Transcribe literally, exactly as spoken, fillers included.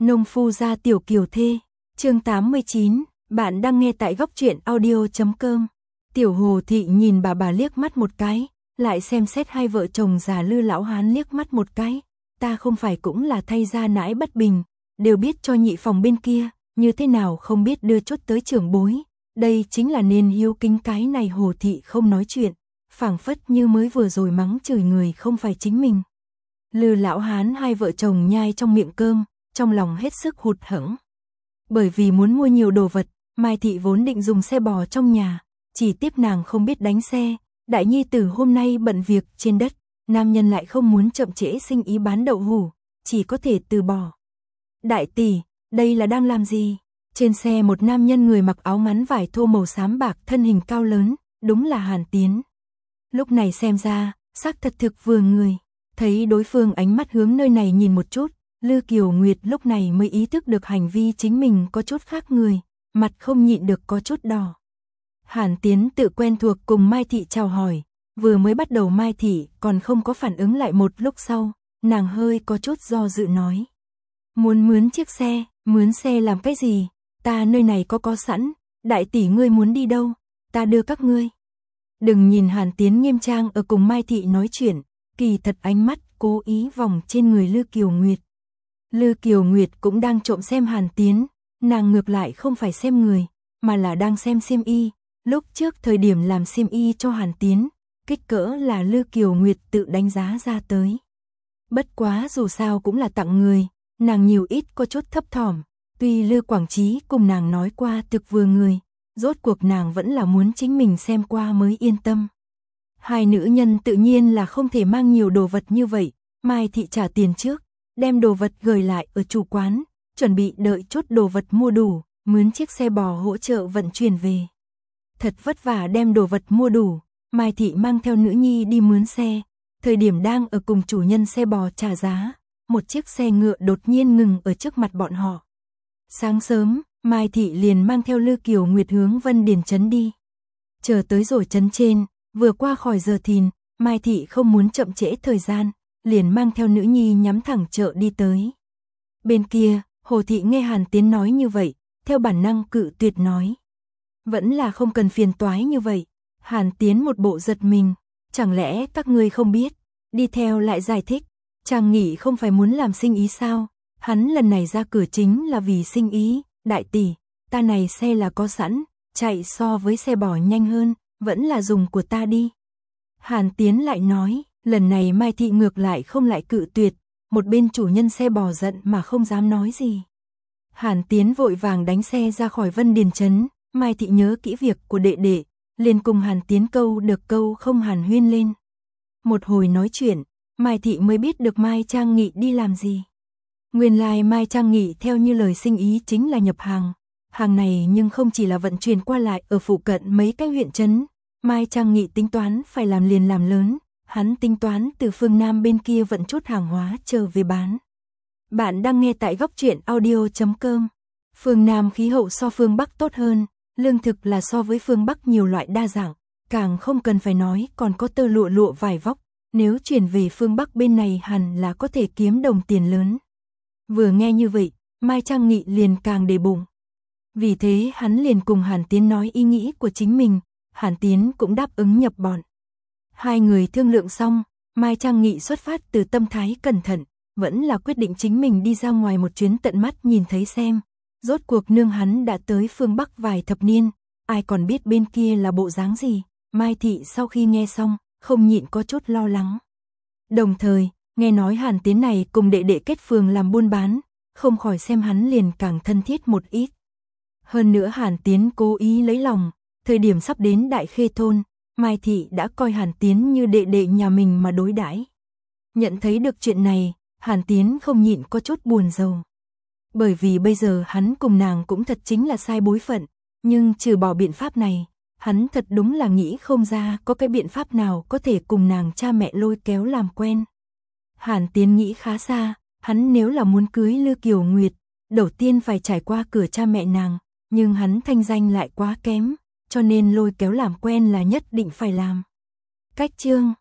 Nông phu gia tiểu kiều thê, chương tám mươi chín, bạn đang nghe tại góc truyện audio chấm com. Tiểu Hồ Thị nhìn bà bà liếc mắt một cái, lại xem xét hai vợ chồng già Lư lão hán liếc mắt một cái, ta không phải cũng là thay ra nãi bất bình, đều biết cho nhị phòng bên kia, như thế nào không biết đưa chút tới trưởng bối, đây chính là nên hiếu kính. Cái này Hồ Thị không nói chuyện, phảng phất như mới vừa rồi mắng chửi người không phải chính mình. Lư lão hán hai vợ chồng nhai trong miệng cơm, trong lòng hết sức hụt hẫng. Bởi vì muốn mua nhiều đồ vật, Mai Thị vốn định dùng xe bò trong nhà, chỉ tiếp nàng không biết đánh xe, đại nhi tử hôm nay bận việc trên đất, nam nhân lại không muốn chậm trễ sinh ý bán đậu hủ, chỉ có thể từ bỏ. Đại tỷ, đây là đang làm gì? Trên xe một nam nhân người mặc áo ngắn vải thô màu xám bạc, thân hình cao lớn, đúng là Hàn Tiến. Lúc này xem ra, xác thật thực vừa người, thấy đối phương ánh mắt hướng nơi này nhìn một chút, Lư Kiều Nguyệt lúc này mới ý thức được hành vi chính mình có chút khác người, mặt không nhịn được có chút đỏ. Hàn Tiến tự quen thuộc cùng Mai Thị chào hỏi, vừa mới bắt đầu Mai Thị còn không có phản ứng lại, một lúc sau, nàng hơi có chút do dự nói. Muốn mướn chiếc xe, mướn xe làm cái gì, ta nơi này có có sẵn, đại tỷ ngươi muốn đi đâu, ta đưa các ngươi. Đừng nhìn Hàn Tiến nghiêm trang ở cùng Mai Thị nói chuyện, kỳ thật ánh mắt cố ý vòng trên người Lư Kiều Nguyệt. Lư Kiều Nguyệt cũng đang trộm xem Hàn Tiến, nàng ngược lại không phải xem người, mà là đang xem xiêm y. Lúc trước thời điểm làm xiêm y cho Hàn Tiến, kích cỡ là Lư Kiều Nguyệt tự đánh giá ra tới. Bất quá dù sao cũng là tặng người, nàng nhiều ít có chút thấp thỏm, tuy Lư Quảng Trí cùng nàng nói qua thực vừa người, rốt cuộc nàng vẫn là muốn chính mình xem qua mới yên tâm. Hai nữ nhân tự nhiên là không thể mang nhiều đồ vật như vậy, Mai Thị trả tiền trước, đem đồ vật gửi lại ở chủ quán, chuẩn bị đợi chút đồ vật mua đủ, mướn chiếc xe bò hỗ trợ vận chuyển về. Thật vất vả đem đồ vật mua đủ, Mai Thị mang theo nữ nhi đi mướn xe, thời điểm đang ở cùng chủ nhân xe bò trả giá, một chiếc xe ngựa đột nhiên ngừng ở trước mặt bọn họ. Sáng sớm, Mai Thị liền mang theo Lư Kiều Nguyệt hướng Vân Điền trấn đi. Chờ tới rồi trấn trên, vừa qua khỏi giờ thìn, Mai Thị không muốn chậm trễ thời gian, liền mang theo nữ nhi nhắm thẳng chợ đi tới. Bên kia, Hồ Thị nghe Hàn Tiến nói như vậy, theo bản năng cự tuyệt nói. Vẫn là không cần phiền toái như vậy. Hàn Tiến một bộ giật mình, chẳng lẽ các ngươi không biết, đi theo lại giải thích, chàng nghĩ không phải muốn làm sinh ý sao, hắn lần này ra cửa chính là vì sinh ý, đại tỷ, ta này xe là có sẵn, chạy so với xe bò nhanh hơn, vẫn là dùng của ta đi. Hàn Tiến lại nói, lần này Mai Thị ngược lại không lại cự tuyệt, một bên chủ nhân xe bò giận mà không dám nói gì. Hàn Tiến vội vàng đánh xe ra khỏi Vân Điền trấn, Mai Thị nhớ kỹ việc của đệ đệ, liền cùng Hàn Tiến câu được câu không hàn huyên lên. Một hồi nói chuyện, Mai Thị mới biết được Mai Trang Nghị đi làm gì. Nguyên lai Mai Trang Nghị theo như lời sinh ý chính là nhập hàng, hàng này nhưng không chỉ là vận chuyển qua lại ở phụ cận mấy cái huyện trấn, Mai Trang Nghị tính toán phải làm liền làm lớn, hắn tính toán từ phương Nam bên kia vận chút hàng hóa trở về bán. Bạn đang nghe tại góc truyện audio chấm com. Phương Nam khí hậu so phương Bắc tốt hơn, lương thực là so với phương Bắc nhiều loại đa dạng, càng không cần phải nói còn có tơ lụa lụa vải vóc, nếu chuyển về phương Bắc bên này hẳn là có thể kiếm đồng tiền lớn. Vừa nghe như vậy, Mai Trang Nghị liền càng để bụng. Vì thế hắn liền cùng Hàn Tiến nói ý nghĩ của chính mình, Hàn Tiến cũng đáp ứng nhập bọn. Hai người thương lượng xong, Mai Trang Nghị xuất phát từ tâm thái cẩn thận, vẫn là quyết định chính mình đi ra ngoài một chuyến tận mắt nhìn thấy xem. Rốt cuộc nương hắn đã tới phương Bắc vài thập niên, ai còn biết bên kia là bộ dáng gì. Mai Thị sau khi nghe xong, không nhịn có chút lo lắng. Đồng thời, nghe nói Hàn Tiến này cùng đệ đệ kết phường làm buôn bán, không khỏi xem hắn liền càng thân thiết một ít. Hơn nữa Hàn Tiến cố ý lấy lòng, thời điểm sắp đến Đại Khê thôn, Mai Thị đã coi Hàn Tiến như đệ đệ nhà mình mà đối đãi. Nhận thấy được chuyện này, Hàn Tiến không nhịn có chút buồn rầu. Bởi vì bây giờ hắn cùng nàng cũng thật chính là sai bối phận, nhưng trừ bỏ biện pháp này, hắn thật đúng là nghĩ không ra có cái biện pháp nào có thể cùng nàng cha mẹ lôi kéo làm quen. Hàn Tiến nghĩ khá xa, hắn nếu là muốn cưới Lư Kiều Nguyệt, đầu tiên phải trải qua cửa cha mẹ nàng, nhưng hắn thanh danh lại quá kém, cho nên lôi kéo làm quen là nhất định phải làm. Cách chương